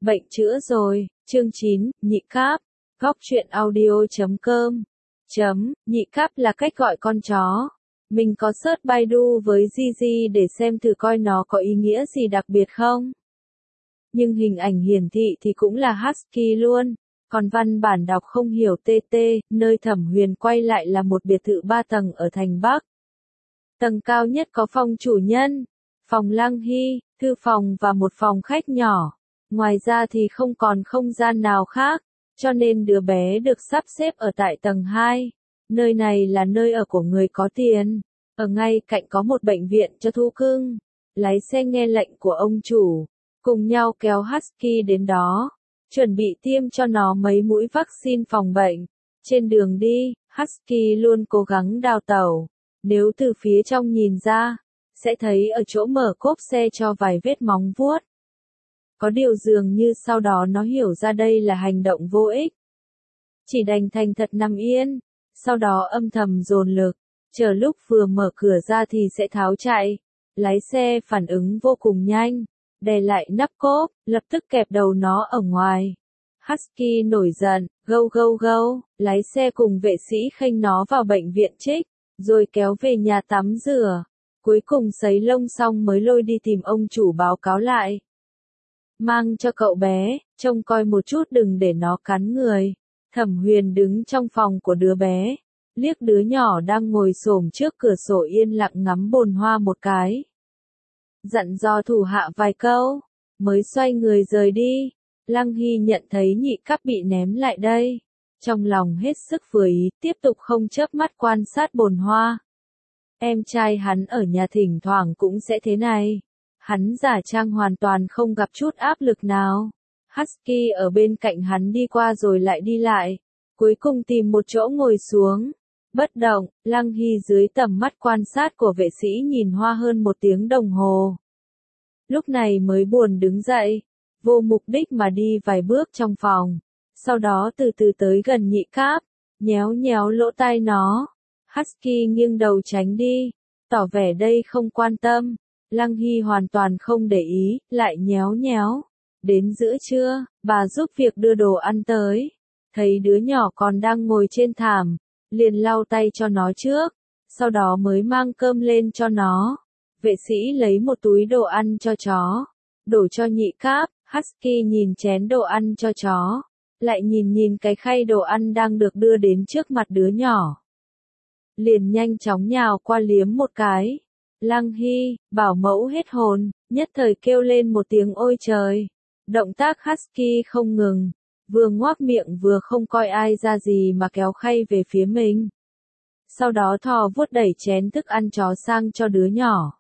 Bệnh chữa rồi, chương 9, nhị cáp, góc truyện audio.com. Nhị cáp là cách gọi con chó. Mình có search Baidu với Gigi để xem thử coi nó có ý nghĩa gì đặc biệt không. Nhưng hình ảnh hiển thị thì cũng là Husky luôn. Còn văn bản đọc không hiểu TT, nơi Thẩm Huyền quay lại là một biệt thự 3 tầng ở thành Bắc. Tầng cao nhất có phòng chủ nhân, phòng Lăng Hy, thư phòng và một phòng khách nhỏ. Ngoài ra thì không còn không gian nào khác, cho nên đứa bé được sắp xếp ở tại tầng 2. Nơi này là nơi ở của người có tiền. Ở ngay cạnh có một bệnh viện cho thú cưng. Lái xe nghe lệnh của ông chủ, cùng nhau kéo Husky đến đó, chuẩn bị tiêm cho nó mấy mũi vaccine phòng bệnh. Trên đường đi, Husky luôn cố gắng đào tẩu. Nếu từ phía trong nhìn ra, sẽ thấy ở chỗ mở cốp xe cho vài vết móng vuốt. Có điều dường như sau đó nó hiểu ra đây là hành động vô ích. Chỉ đành thành thật nằm yên, sau đó âm thầm dồn lực, chờ lúc vừa mở cửa ra thì sẽ tháo chạy. Lái xe phản ứng vô cùng nhanh, đè lại nắp cốp, lập tức kẹp đầu nó ở ngoài. Husky nổi giận, gâu gâu gâu, lái xe cùng vệ sĩ khênh nó vào bệnh viện trích, rồi kéo về nhà tắm rửa. Cuối cùng sấy lông xong mới lôi đi tìm ông chủ báo cáo lại. Mang cho cậu bé, trông coi một chút đừng để nó cắn người. Thẩm Huyền đứng trong phòng của đứa bé, liếc đứa nhỏ đang ngồi xổm trước cửa sổ yên lặng ngắm bồn hoa một cái. Dặn dò thủ hạ vài câu, mới xoay người rời đi. Lăng Hy nhận thấy nhị cáp bị ném lại đây. Trong lòng hết sức vừa ý, tiếp tục không chớp mắt quan sát bồn hoa. Em trai hắn ở nhà thỉnh thoảng cũng sẽ thế này. Hắn giả trang hoàn toàn không gặp chút áp lực nào. Husky ở bên cạnh hắn đi qua rồi lại đi lại. Cuối cùng tìm một chỗ ngồi xuống. Bất động, Lăng Hy dưới tầm mắt quan sát của vệ sĩ nhìn hoa hơn 1 tiếng đồng hồ. Lúc này mới buồn đứng dậy. Vô mục đích mà đi vài bước trong phòng. Sau đó từ từ tới gần nhị cáp. Nhéo nhéo lỗ tai nó. Husky nghiêng đầu tránh đi. Tỏ vẻ đây không quan tâm. Lăng Hy hoàn toàn không để ý, lại nhéo nhéo. Đến giữa trưa, bà giúp việc đưa đồ ăn tới. Thấy đứa nhỏ còn đang ngồi trên thảm, liền lau tay cho nó trước, sau đó mới mang cơm lên cho nó. Vệ sĩ lấy một túi đồ ăn cho chó, đổ cho nhị cáp. Husky nhìn chén đồ ăn cho chó, lại nhìn cái khay đồ ăn đang được đưa đến trước mặt đứa nhỏ. Liền nhanh chóng nhào qua liếm một cái. Lăng Hy, bảo mẫu hết hồn, nhất thời kêu lên một tiếng ôi trời. Động tác Husky không ngừng, vừa ngoác miệng vừa không coi ai ra gì mà kéo khay về phía mình. Sau đó thò vuốt đẩy chén thức ăn chó sang cho đứa nhỏ.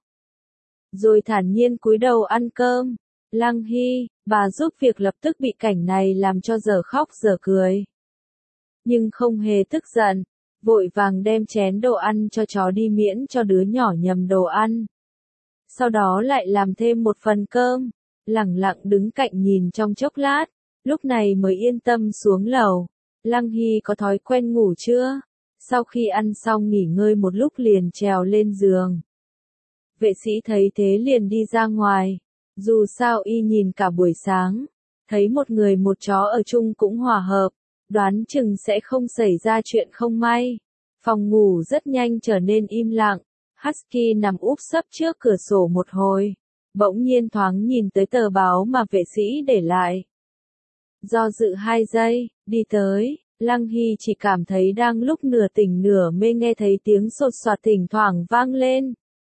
Rồi thản nhiên cúi đầu ăn cơm. Lăng Hy, bà giúp việc lập tức bị cảnh này làm cho dở khóc dở cười. Nhưng không hề tức giận, vội vàng đem chén đồ ăn cho chó đi miễn cho đứa nhỏ nhầm đồ ăn. Sau đó lại làm thêm một phần cơm, lẳng lặng đứng cạnh nhìn trong chốc lát, lúc này mới yên tâm xuống lầu. Lăng Hy có thói quen ngủ chưa? Sau khi ăn xong nghỉ ngơi một lúc liền trèo lên giường. Vệ sĩ thấy thế liền đi ra ngoài. Dù sao y nhìn cả buổi sáng, thấy một người một chó ở chung cũng hòa hợp, đoán chừng sẽ không xảy ra chuyện không may. Phòng ngủ rất nhanh trở nên im lặng. Husky nằm úp sấp trước cửa sổ một hồi, bỗng nhiên thoáng nhìn tới tờ báo mà vệ sĩ để lại. Do dự 2 giây, đi tới, Lăng Hy chỉ cảm thấy đang lúc nửa tỉnh nửa mê nghe thấy tiếng sột soạt thỉnh thoảng vang lên.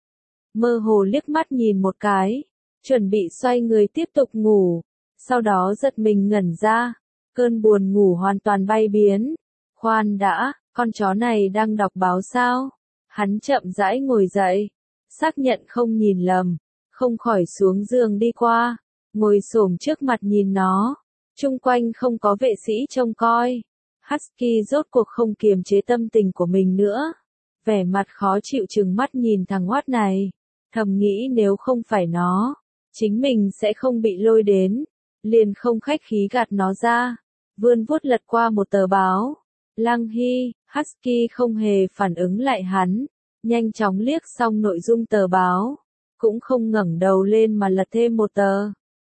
Mơ hồ liếc mắt nhìn một cái, chuẩn bị xoay người tiếp tục ngủ, sau đó giật mình ngẩn ra, cơn buồn ngủ hoàn toàn bay biến. Khoan đã, con chó này đang đọc báo sao? Hắn chậm rãi ngồi dậy, xác nhận không nhìn lầm, không khỏi xuống giường đi qua, ngồi xổm trước mặt nhìn nó. Chung quanh không có vệ sĩ trông coi. Husky rốt cuộc không kiềm chế tâm tình của mình nữa, vẻ mặt khó chịu trừng mắt nhìn thằng oát này, thầm nghĩ nếu không phải nó, chính mình sẽ không bị lôi đến, liền không khách khí gạt nó ra, vươn vuốt lật qua một tờ báo. Lăng Hy, Husky không hề phản ứng lại hắn, nhanh chóng liếc xong nội dung tờ báo, cũng không ngẩng đầu lên mà lật thêm một tờ.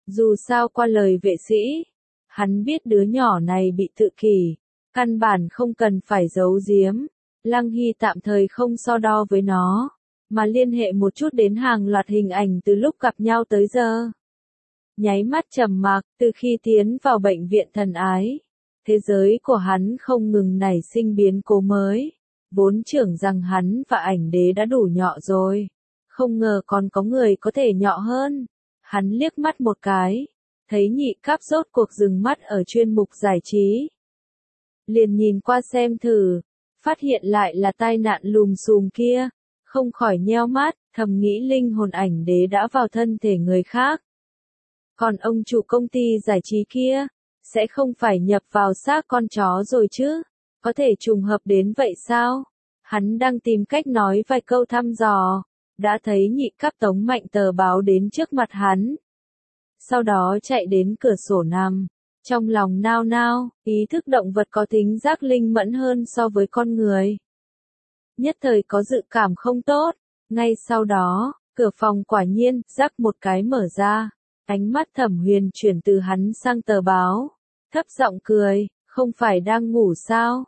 Dù sao qua lời vệ sĩ, hắn biết đứa nhỏ này bị tự kỷ, căn bản không cần phải giấu giếm. Lăng Hy tạm thời không so đo với nó, mà liên hệ một chút đến hàng loạt hình ảnh từ lúc gặp nhau tới giờ. Nháy mắt trầm mặc, từ khi tiến vào bệnh viện thần ái, thế giới của hắn không ngừng nảy sinh biến cố mới. Vốn tưởng rằng hắn và ảnh đế đã đủ nhọ rồi, không ngờ còn có người có thể nhọ hơn. Hắn liếc mắt một cái, thấy nhị cáp rốt cuộc dừng mắt ở chuyên mục giải trí. Liền nhìn qua xem thử, phát hiện lại là tai nạn lùm xùm kia, không khỏi nheo mắt, thầm nghĩ linh hồn ảnh đế đã vào thân thể người khác. Còn ông chủ công ty giải trí kia, sẽ không phải nhập vào xác con chó rồi chứ, có thể trùng hợp đến vậy sao? Hắn đang tìm cách nói vài câu thăm dò, đã thấy nhị cáp tống mạnh tờ báo đến trước mặt hắn. Sau đó chạy đến cửa sổ nằm, trong lòng nao nao, ý thức động vật có tính giác linh mẫn hơn so với con người. Nhất thời có dự cảm không tốt, ngay sau đó, cửa phòng quả nhiên, rắc một cái mở ra, ánh mắt Thẩm Huyền chuyển từ hắn sang tờ báo, thấp giọng cười, không phải đang ngủ sao?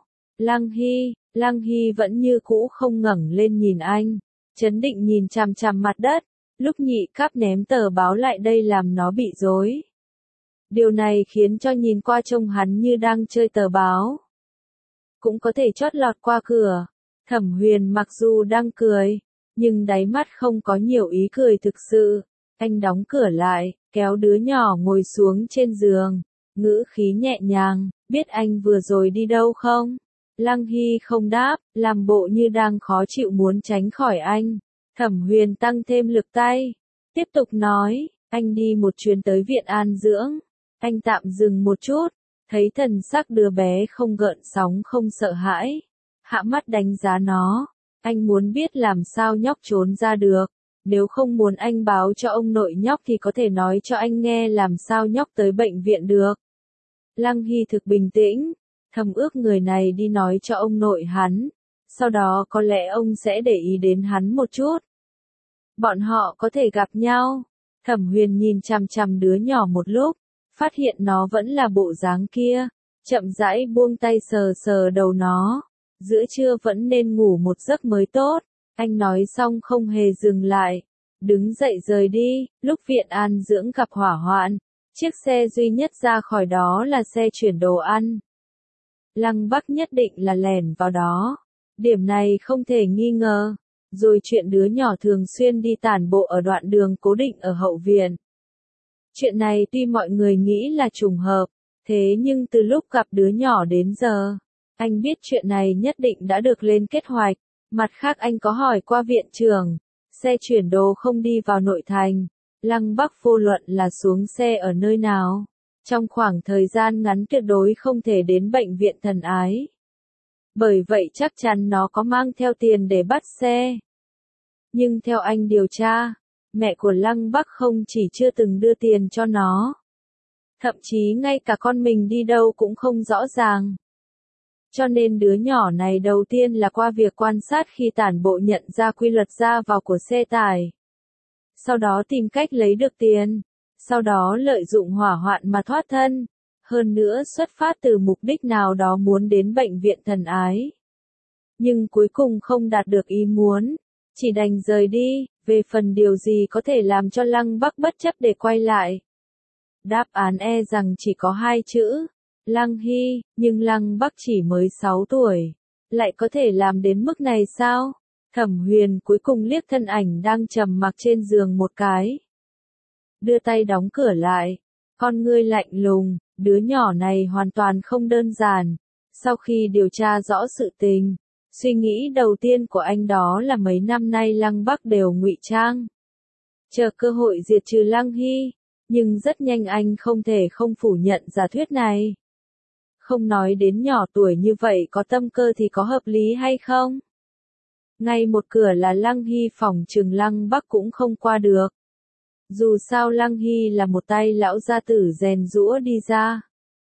Lăng Hy vẫn như cũ không ngẩng lên nhìn anh, chấn định nhìn chằm chằm mặt đất, lúc nhị cáp ném tờ báo lại đây làm nó bị rối. Điều này khiến cho nhìn qua trông hắn như đang chơi tờ báo. Cũng có thể chót lọt qua cửa. Thẩm Huyền mặc dù đang cười, nhưng đáy mắt không có nhiều ý cười thực sự. Anh đóng cửa lại, kéo đứa nhỏ ngồi xuống trên giường, ngữ khí nhẹ nhàng, biết anh vừa rồi đi đâu không? Lăng Hy không đáp, làm bộ như đang khó chịu muốn tránh khỏi anh. Thẩm Huyền tăng thêm lực tay, tiếp tục nói, anh đi một chuyến tới viện an dưỡng. Anh tạm dừng một chút, thấy thần sắc đứa bé không gợn sóng không sợ hãi. Hạ mắt đánh giá nó, anh muốn biết làm sao nhóc trốn ra được. Nếu không muốn anh báo cho ông nội nhóc thì có thể nói cho anh nghe làm sao nhóc tới bệnh viện được. Lăng Hy thực bình tĩnh, thầm ước người này đi nói cho ông nội hắn, sau đó có lẽ ông sẽ để ý đến hắn một chút. Bọn họ có thể gặp nhau. Thẩm Huyền nhìn chằm chằm đứa nhỏ một lúc, phát hiện nó vẫn là bộ dáng kia, chậm rãi buông tay sờ sờ đầu nó. Giữa trưa vẫn nên ngủ một giấc mới tốt. Anh nói xong không hề dừng lại, đứng dậy rời đi. Lúc viện an dưỡng gặp hỏa hoạn, chiếc xe duy nhất ra khỏi đó là xe chuyển đồ ăn. Lăng Bắc nhất định là lẻn vào đó, điểm này không thể nghi ngờ. Rồi chuyện đứa nhỏ thường xuyên đi tản bộ ở đoạn đường cố định ở hậu viện. Chuyện này tuy mọi người nghĩ là trùng hợp, thế nhưng từ lúc gặp đứa nhỏ đến giờ, anh biết chuyện này nhất định đã được lên kế hoạch. Mặt khác anh có hỏi qua viện trưởng, xe chuyển đồ không đi vào nội thành, Lăng Bắc vô luận là xuống xe ở nơi nào, trong khoảng thời gian ngắn tuyệt đối không thể đến bệnh viện thần ái. Bởi vậy chắc chắn nó có mang theo tiền để bắt xe. Nhưng theo anh điều tra, mẹ của Lăng Bắc không chỉ chưa từng đưa tiền cho nó, thậm chí ngay cả con mình đi đâu cũng không rõ ràng. Cho nên đứa nhỏ này đầu tiên là qua việc quan sát khi tản bộ nhận ra quy luật ra vào của xe tải. Sau đó tìm cách lấy được tiền. Sau đó lợi dụng hỏa hoạn mà thoát thân. Hơn nữa xuất phát từ mục đích nào đó muốn đến bệnh viện thần ái. Nhưng cuối cùng không đạt được ý muốn. Chỉ đành rời đi. Về phần điều gì có thể làm cho Lăng Bắc bất chấp để quay lại. Đáp án rằng chỉ có hai chữ. Lăng Hy, nhưng Lăng Bắc chỉ mới 6 tuổi, lại có thể làm đến mức này sao? Thẩm Huyền cuối cùng liếc thân ảnh đang trầm mặc trên giường một cái. Đưa tay đóng cửa lại, con ngươi lạnh lùng, đứa nhỏ này hoàn toàn không đơn giản. Sau khi điều tra rõ sự tình, suy nghĩ đầu tiên của anh đó là mấy năm nay Lăng Bắc đều ngụy trang. Chờ cơ hội diệt trừ Lăng Hy, nhưng rất nhanh anh không thể không phủ nhận giả thuyết này. Không nói đến nhỏ tuổi như vậy có tâm cơ thì có hợp lý hay không? Ngay một cửa là Lăng Hy phỏng chừng Lăng Bắc cũng không qua được. Dù sao Lăng Hy là một tay lão gia tử rèn giũa đi ra.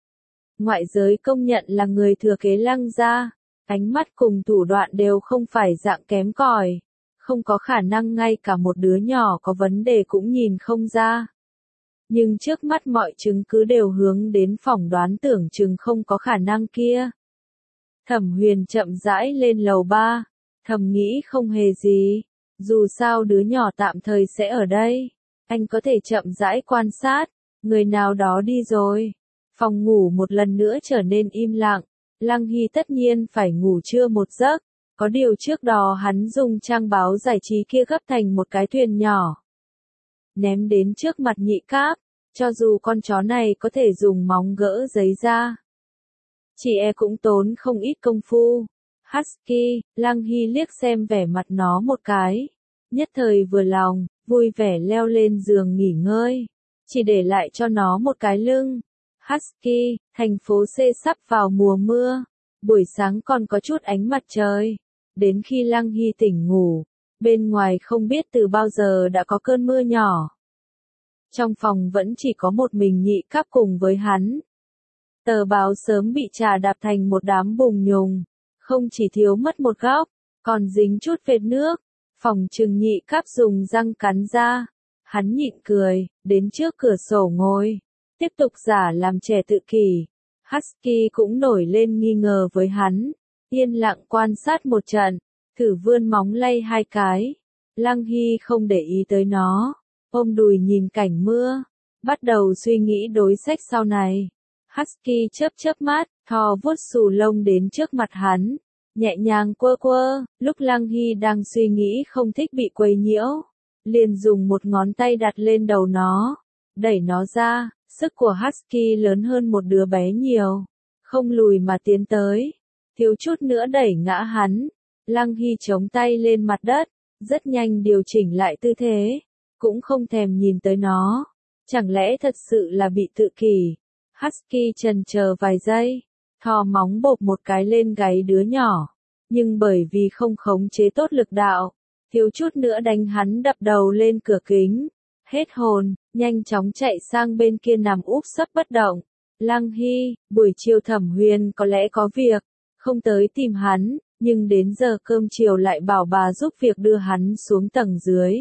Ngoại giới công nhận là người thừa kế Lăng gia, ánh mắt cùng thủ đoạn đều không phải dạng kém cỏi, không có khả năng ngay cả một đứa nhỏ có vấn đề cũng nhìn không ra. Nhưng trước mắt mọi chứng cứ đều hướng đến phỏng đoán tưởng chừng không có khả năng kia. Thẩm Huyền chậm rãi lên lầu 3, thầm nghĩ không hề gì, dù sao đứa nhỏ tạm thời sẽ ở đây, anh có thể chậm rãi quan sát, người nào đó đi rồi. Phòng ngủ một lần nữa trở nên im lặng, Lăng Hy tất nhiên phải ngủ trưa một giấc, có điều trước đó hắn dùng trang báo giải trí kia gấp thành một cái thuyền nhỏ. Ném đến trước mặt Nhị Cáp, cho dù con chó này có thể dùng móng gỡ giấy ra. Chị cũng tốn không ít công phu. Husky, Lăng Hy liếc xem vẻ mặt nó một cái. Nhất thời vừa lòng, vui vẻ leo lên giường nghỉ ngơi. Chỉ để lại cho nó một cái lưng. Husky, thành phố C sắp vào mùa mưa. Buổi sáng còn có chút ánh mặt trời. Đến khi Lăng Hy tỉnh ngủ, bên ngoài không biết từ bao giờ đã có cơn mưa nhỏ. Trong phòng vẫn chỉ có một mình Nhị Cáp cùng với hắn. Tờ báo sớm bị trà đạp thành một đám bùn nhùng, không chỉ thiếu mất một góc, còn dính chút vệt nước. Phòng trừng Nhị Cáp dùng răng cắn ra. Hắn nhịn cười, đến trước cửa sổ ngồi, tiếp tục giả làm trẻ tự kỷ. Husky cũng nổi lên nghi ngờ với hắn, yên lặng quan sát một trận, thử vươn móng lay hai cái. Lăng Hy không để ý tới nó, ôm đùi nhìn cảnh mưa, bắt đầu suy nghĩ đối sách sau này. Husky chớp chớp mắt, thò vuốt xù lông đến trước mặt hắn, nhẹ nhàng quơ quơ. Lúc Lăng Hy đang suy nghĩ không thích bị quấy nhiễu, liền dùng một ngón tay đặt lên đầu nó, đẩy nó ra. Sức của Husky lớn hơn một đứa bé nhiều, không lùi mà tiến tới, thiếu chút nữa đẩy ngã hắn. Lăng Hy chống tay lên mặt đất, rất nhanh điều chỉnh lại tư thế, cũng không thèm nhìn tới nó. Chẳng lẽ thật sự là bị tự kỷ? Husky chần chờ vài giây, thò móng bộp một cái lên gáy đứa nhỏ, nhưng bởi vì không khống chế tốt lực đạo, thiếu chút nữa đánh hắn đập đầu lên cửa kính. Hết hồn, nhanh chóng chạy sang bên kia nằm úp sấp bất động. Lăng Hy, buổi chiều Thẩm Huyền có lẽ có việc, không tới tìm hắn, nhưng đến giờ cơm chiều lại bảo bà giúp việc đưa hắn xuống tầng dưới.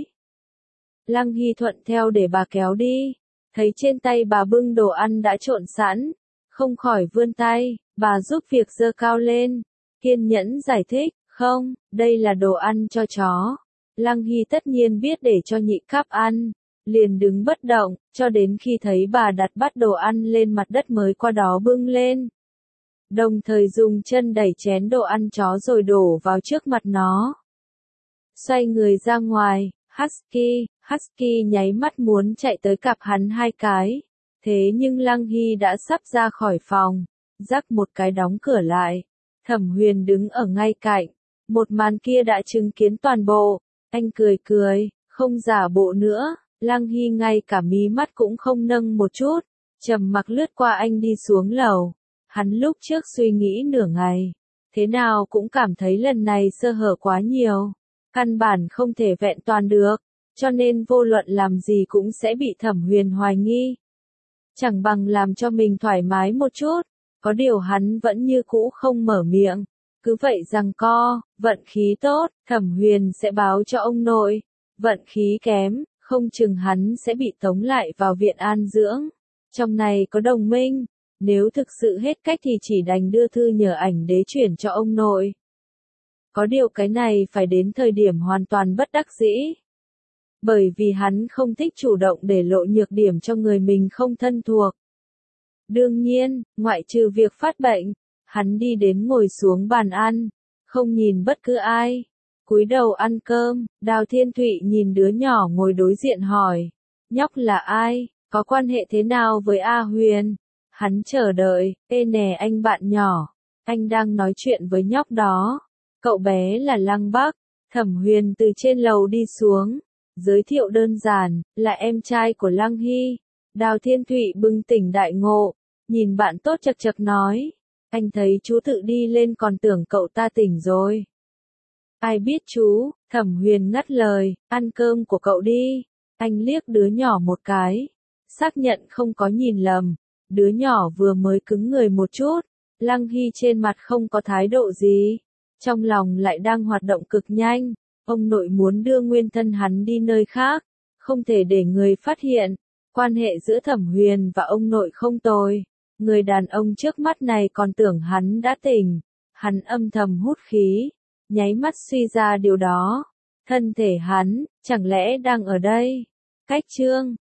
Lăng Hy thuận theo để bà kéo đi, thấy trên tay bà bưng đồ ăn đã trộn sẵn, không khỏi vươn tay, bà giúp việc giơ cao lên, kiên nhẫn giải thích, không, đây là đồ ăn cho chó. Lăng Hy tất nhiên biết để cho Nhị Cáp ăn, liền đứng bất động, cho đến khi thấy bà đặt bát đồ ăn lên mặt đất mới qua đó bưng lên. Đồng thời dùng chân đẩy chén đồ ăn chó rồi đổ vào trước mặt nó. Xoay người ra ngoài, Husky nháy mắt muốn chạy tới cặp hắn hai cái. Thế nhưng Lăng Hy đã sắp ra khỏi phòng, rắc một cái đóng cửa lại. Thẩm Huyền đứng ở ngay cạnh, một màn kia đã chứng kiến toàn bộ. Anh cười, không giả bộ nữa. Lăng Hy ngay cả mí mắt cũng không nâng một chút, trầm mặc lướt qua anh đi xuống lầu. Hắn lúc trước suy nghĩ nửa ngày, thế nào cũng cảm thấy lần này sơ hở quá nhiều, căn bản không thể vẹn toàn được, cho nên vô luận làm gì cũng sẽ bị Thẩm Huyền hoài nghi. Chẳng bằng làm cho mình thoải mái một chút, có điều hắn vẫn như cũ không mở miệng, cứ vậy giằng co. Vận khí tốt, Thẩm Huyền sẽ báo cho ông nội, vận khí kém, không chừng hắn sẽ bị tống lại vào viện an dưỡng. Trong này có đồng minh, nếu thực sự hết cách thì chỉ đành đưa thư nhờ ảnh đế chuyển cho ông nội. Có điều cái này phải đến thời điểm hoàn toàn bất đắc dĩ. Bởi vì hắn không thích chủ động để lộ nhược điểm cho người mình không thân thuộc. Đương nhiên, ngoại trừ việc phát bệnh, hắn đi đến ngồi xuống bàn ăn, không nhìn bất cứ ai. Cúi đầu ăn cơm, Đào Thiên Thụy nhìn đứa nhỏ ngồi đối diện hỏi, nhóc là ai, có quan hệ thế nào với A Huyền? Hắn chờ đợi, ê nè anh bạn nhỏ, anh đang nói chuyện với nhóc đó. Cậu bé là Lăng Bắc. Thẩm Huyền từ trên lầu đi xuống, giới thiệu đơn giản, là em trai của Lăng Hy. Đào Thiên Thụy bừng tỉnh đại ngộ, nhìn bạn tốt chật chật nói, anh thấy chú tự đi lên còn tưởng cậu ta tỉnh rồi. Ai biết chú, Thẩm Huyền ngắt lời, ăn cơm của cậu đi. Anh liếc đứa nhỏ một cái, xác nhận không có nhìn lầm, đứa nhỏ vừa mới cứng người một chút, Lăng Hy trên mặt không có thái độ gì, trong lòng lại đang hoạt động cực nhanh, ông nội muốn đưa nguyên thân hắn đi nơi khác, không thể để người phát hiện, Quan hệ giữa Thẩm Huyền và ông nội không tồi. Người đàn ông trước mắt này còn tưởng hắn đã tỉnh. Hắn âm thầm hút khí, nháy mắt suy ra điều đó. Thân thể hắn, chẳng lẽ đang ở đây? Cách chương